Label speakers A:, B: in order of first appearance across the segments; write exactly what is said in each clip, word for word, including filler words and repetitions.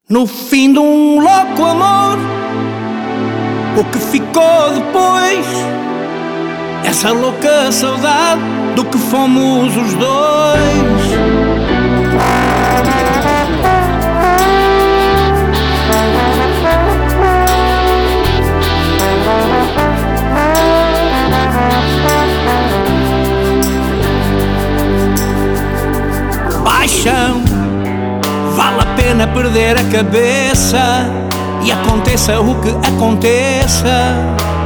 A: No fim de um louco amor, o que ficou depois? Essa louca saudade do que fomos os dois. Paixão, vale a pena perder a cabeça, e aconteça o que aconteça,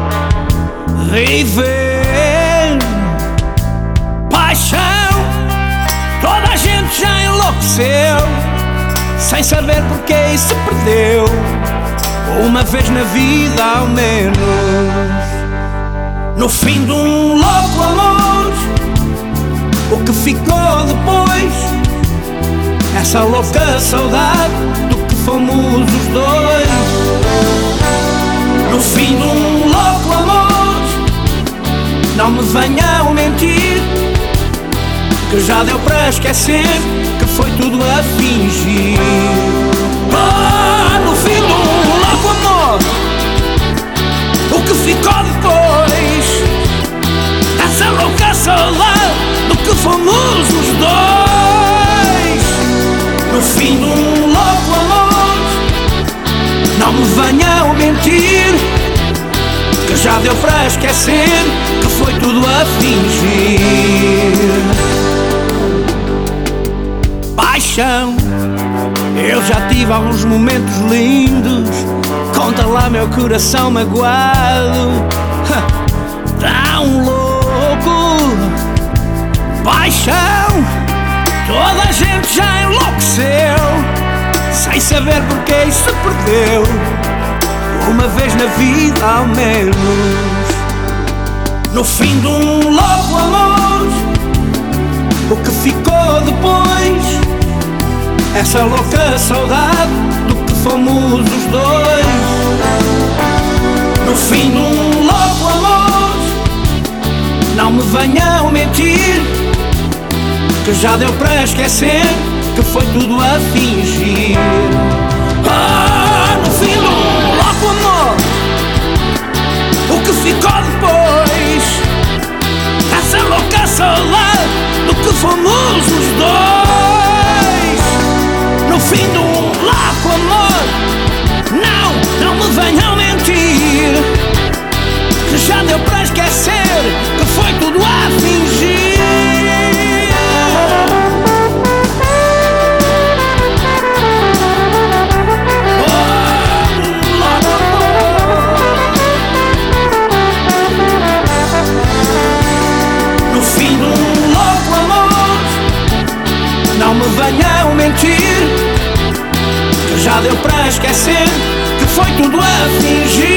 A: viver. Paixão, toda a gente já enlouqueceu, sem saber porque e se perdeu, uma vez na vida ao menos. No fim de um louco amor, o que ficou depois? Essa louca saudade do que fomos os dois. No fim de um louco amor, não me venham mentir, que já deu para esquecer que foi tudo a fingir. Ah, no fim de um louco amor, o que ficou depois? Essa louca saudade do que fomos os dois. No fim de um louco amor, não me venham mentir, que já deu para esquecer que foi tudo a fingir. Paixão, eu já tive alguns momentos lindos, conta lá meu coração magoado, tão louco. Paixão, toda a gente já enlouqueceu, sem saber porque e se perdeu, uma vez na vida ao menos. No fim de um louco amor, o que ficou depois? Essa louca saudade do que fomos os dois. No fim de um louco amor, não me venham mentir, que já deu para esquecer que foi tudo a fingir. Ah, no fim de um louco amor, o que ficou depois? Essa louca saudade do que fomos os dois. No fim de um louco amor, não, não me venham mentir, que já deu para esquecer que foi tudo a fingir. Não me venham mentir, que já deu para esquecer que foi tudo a fingir.